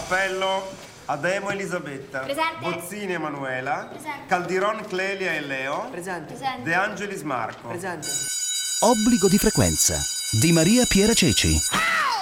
Appello Ademo Elisabetta. Presente. Bozzini Emanuela. Presente. Caldiron Clelia e Leo. Presente. De Angelis Marco. Presente. Obbligo di frequenza di Maria Piera Ceci.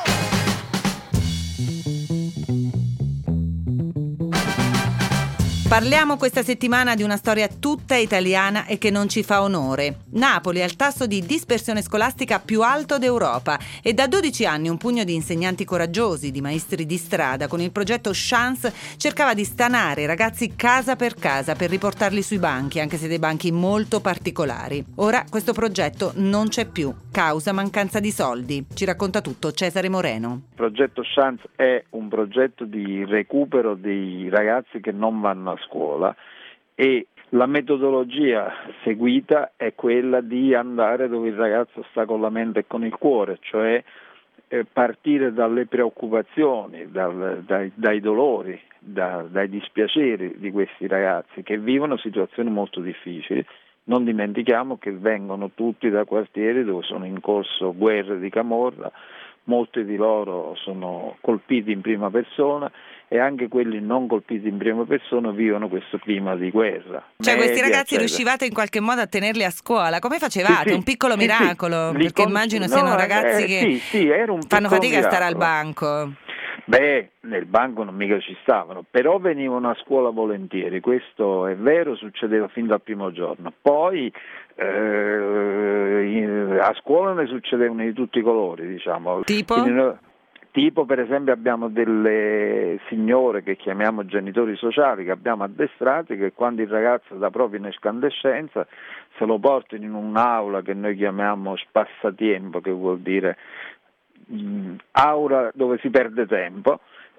Parliamo questa settimana di una storia tutta italiana e che non ci fa onore. Napoli ha il tasso di dispersione scolastica più alto d'Europa e da 12 anni un pugno di insegnanti coraggiosi, di maestri di strada, con il progetto Chance cercava di stanare i ragazzi casa per riportarli sui banchi, anche se dei banchi molto particolari. Ora questo progetto non c'è più, causa mancanza di soldi. Ci racconta tutto Cesare Moreno. Il progetto Chance è un progetto di recupero dei ragazzi che non vanno a scuola e la metodologia seguita è quella di andare dove il ragazzo sta con la mente e con il cuore, cioè partire dalle preoccupazioni, dai dolori, dai dispiaceri di questi ragazzi che vivono situazioni molto difficili. Non dimentichiamo che vengono tutti da quartieri dove sono in corso guerre di camorra, molti di loro sono colpiti in prima persona e anche quelli non colpiti in prima persona vivono questo clima di guerra. Cioè questi ragazzi eccetera. Riuscivate in qualche modo a tenerli a scuola? Come facevate? Sì, un piccolo miracolo? Sì. Perché immagino siano ragazzi che era un fanno fatica miracolo. a stare al banco. Beh, nel banco non mica ci stavano, però venivano a scuola volentieri, questo è vero, succedeva fin dal primo giorno. Poi a scuola ne succedevano di tutti i colori, diciamo. Tipo per esempio abbiamo delle signore che chiamiamo genitori sociali che abbiamo addestrati che quando il ragazzo dà proprio in escandescenza se lo portano in un'aula che noi chiamiamo spassatempo, che vuol dire aula dove si perde tempo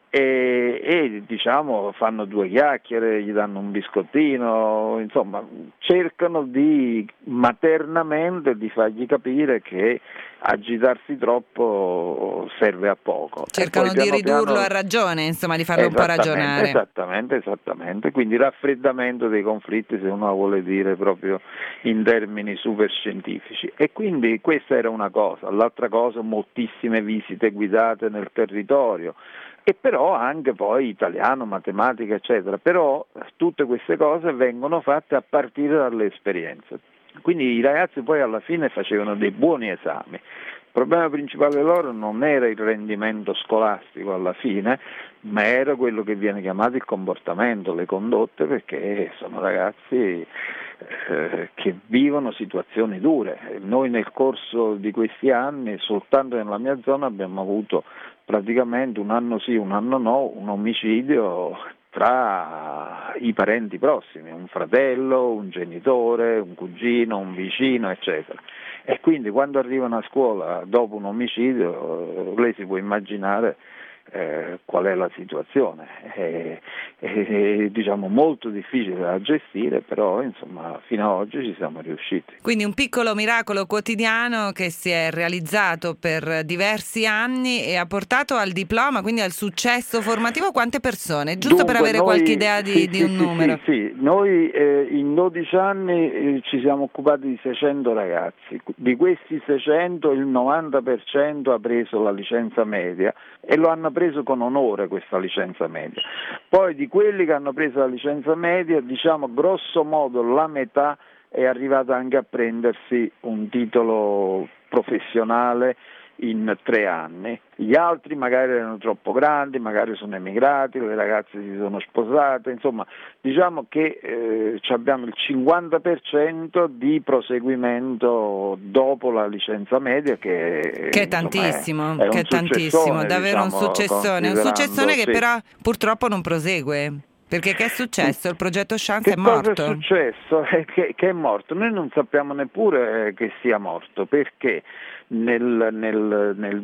e diciamo fanno due chiacchiere, gli danno un biscottino, insomma cercano di maternamente di fargli capire che agitarsi troppo serve a poco. Cercano di ridurlo a ragione, insomma di farlo un po' ragionare. Esattamente, quindi raffreddamento dei conflitti, se uno vuole dire proprio in termini super scientifici. E quindi questa era una cosa, l'altra cosa moltissime visite guidate nel territorio. E però anche poi italiano, matematica, eccetera. Però tutte queste cose vengono fatte a partire dalle esperienze. Quindi i ragazzi poi alla fine facevano dei buoni esami. Il problema principale loro non era il rendimento scolastico alla fine, ma era quello che viene chiamato il comportamento, le condotte, perché sono ragazzi che vivono situazioni dure. Noi nel corso di questi anni, soltanto nella mia zona, abbiamo avuto praticamente un anno sì, un anno no, un omicidio tra i parenti prossimi, un fratello, un genitore, un cugino, un vicino, eccetera. E quindi quando arrivano a scuola dopo un omicidio, lei si può immaginare qual è la situazione. È diciamo molto difficile da gestire, però insomma fino ad oggi ci siamo riusciti. Quindi un piccolo miracolo quotidiano che si è realizzato per diversi anni e ha portato al diploma, quindi al successo formativo. Quante persone? Giusto per avere qualche idea di un numero. Sì. Noi in 12 anni ci siamo occupati di 600 ragazzi. Di questi 600 il 90% ha preso la licenza media e lo hanno preso con onore questa licenza media. Poi di quelli che hanno preso la licenza media, diciamo grosso modo la metà è arrivata anche a prendersi un titolo professionale in 3 anni. Gli altri magari erano troppo grandi, magari sono emigrati, le ragazze si sono sposate, insomma diciamo che abbiamo il 50% di proseguimento dopo la licenza media che è tantissimo, è che è tantissimo, davvero diciamo, un successone che sì. Però purtroppo non prosegue. Perché che è successo? Il progetto Chance è morto? Cosa è successo? Che è morto. Noi non sappiamo neppure che sia morto, perché nel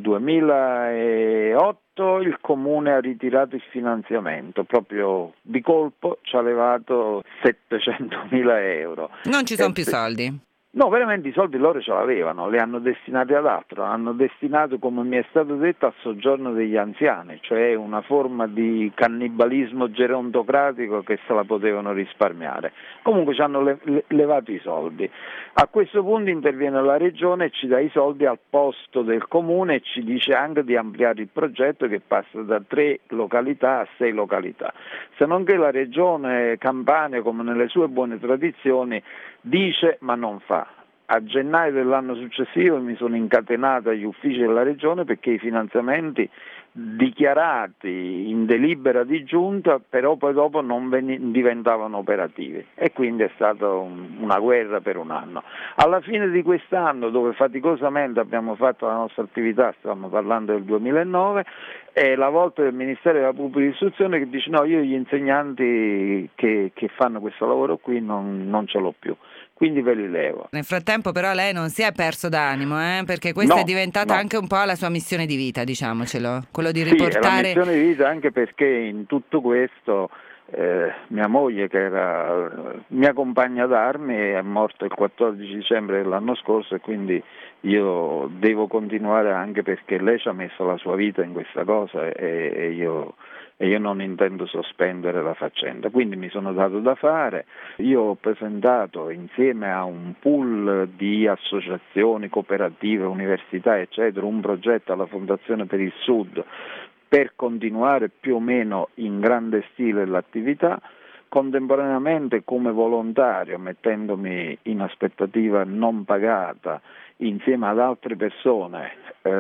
2008 il Comune ha ritirato il finanziamento, proprio di colpo ci ha levato 700.000 euro. Non ci sono più soldi? No, veramente i soldi loro ce l'avevano, li hanno destinati ad altro, hanno destinato, come mi è stato detto, al soggiorno degli anziani, cioè una forma di cannibalismo gerontocratico che se la potevano risparmiare. Comunque ci hanno levato i soldi. A questo punto interviene la Regione e ci dà i soldi al posto del Comune e ci dice anche di ampliare il progetto che passa da 3 località a 6 località. Se non che la Regione Campania, come nelle sue buone tradizioni, dice ma non fa. A gennaio dell'anno successivo mi sono incatenato agli uffici della Regione perché i finanziamenti dichiarati in delibera di giunta però poi dopo non diventavano operativi e quindi è stata una guerra per un anno. Alla fine di quest'anno, dove faticosamente abbiamo fatto la nostra attività, stiamo parlando del 2009, è la volta del Ministero della Pubblica Istruzione che dice no, io gli insegnanti che fanno questo lavoro qui non ce l'ho più. Quindi ve li levo. Nel frattempo però lei non si è perso d'animo, perché questa è diventata anche un po' la sua missione di vita, diciamocelo, quello di riportare... Sì, è la missione di vita anche perché in tutto questo mia moglie, che era mia compagna d'armi, è morta il 14 dicembre dell'anno scorso e quindi io devo continuare anche perché lei ci ha messo la sua vita in questa cosa e io non intendo sospendere la faccenda, quindi mi sono dato da fare. Io ho presentato insieme a un pool di associazioni, cooperative, università eccetera un progetto alla Fondazione per il Sud per continuare più o meno in grande stile l'attività, contemporaneamente come volontario, mettendomi in aspettativa non pagata insieme ad altre persone.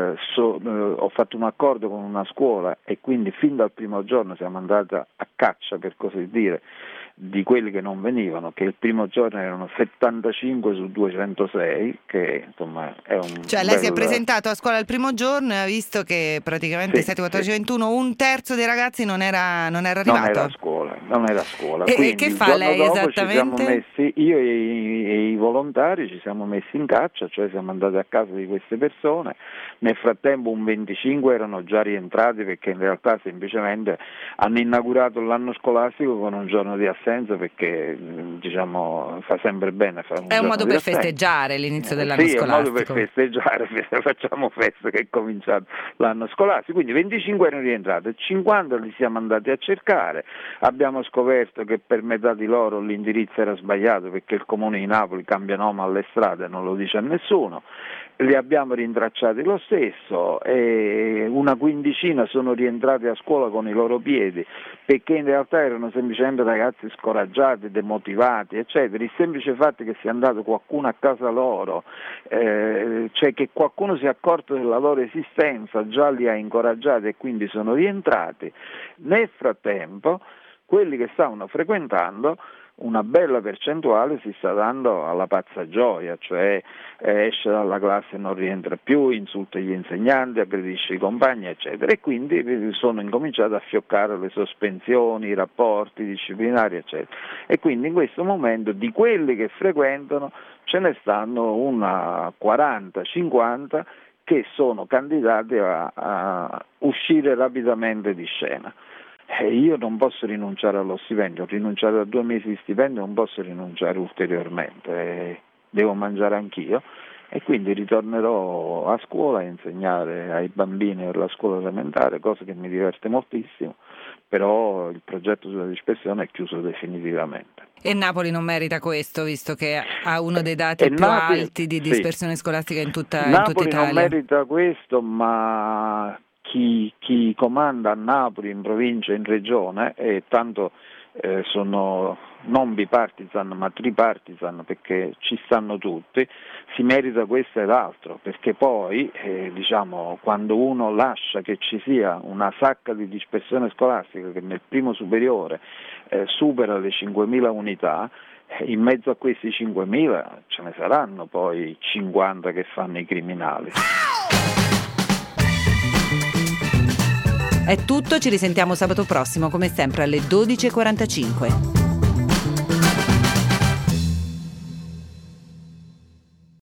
Ho fatto un accordo con una scuola e quindi fin dal primo giorno siamo andati a caccia, per così dire, di quelli che non venivano, che il primo giorno erano 75 su 206, che insomma è un... Cioè lei si è presentato a scuola il primo giorno e ha visto che praticamente 7, 14, 21, un terzo dei ragazzi non era arrivato. Non era a scuola. E che fa lei esattamente? Io e i volontari ci siamo messi in caccia, cioè siamo andati a casa di queste persone. Nel frattempo un 25 erano già rientrati perché in realtà semplicemente hanno inaugurato l'anno scolastico con un giorno di assenza perché diciamo fa sempre bene fare è un modo per festeggiare l'inizio dell'anno scolastico. È un modo per festeggiare, facciamo festa che è cominciato l'anno scolastico, quindi 25 erano rientrati, 50 li siamo andati a cercare, abbiamo scoperto che per metà di loro l'indirizzo era sbagliato perché il comune di Napoli cambia nome alle strade e non lo dice a nessuno. Li abbiamo rintracciati lo stesso e una quindicina sono rientrati a scuola con i loro piedi perché in realtà erano semplicemente ragazzi scoraggiati, demotivati eccetera. Il semplice fatto che sia andato qualcuno a casa loro, cioè che qualcuno si è accorto della loro esistenza, già li ha incoraggiati e quindi sono rientrati. Nel frattempo quelli che stavano frequentando una bella percentuale si sta dando alla pazza gioia, cioè esce dalla classe e non rientra più, insulta gli insegnanti, aggredisce i compagni eccetera e quindi sono incominciate a fioccare le sospensioni, i rapporti disciplinari eccetera e quindi in questo momento di quelli che frequentano ce ne stanno una 40-50 che sono candidati a uscire rapidamente di scena. Io non posso rinunciare allo stipendio, ho rinunciato a 2 mesi di stipendio, non posso rinunciare ulteriormente, devo mangiare anch'io e quindi ritornerò a scuola a insegnare ai bambini della scuola elementare, cosa che mi diverte moltissimo, però il progetto sulla dispersione è chiuso definitivamente. E Napoli non merita questo, visto che ha uno dei dati più alti di dispersione scolastica in tutta Italia. Napoli non merita questo, ma chi comanda a Napoli, in provincia, in regione, e tanto sono non bipartisan ma tripartisan perché ci stanno tutti, si merita questo ed altro, perché poi diciamo quando uno lascia che ci sia una sacca di dispersione scolastica che nel primo superiore supera le 5.000 unità, in mezzo a questi 5.000 ce ne saranno poi 50 che fanno i criminali. È tutto, ci risentiamo sabato prossimo come sempre alle 12:45.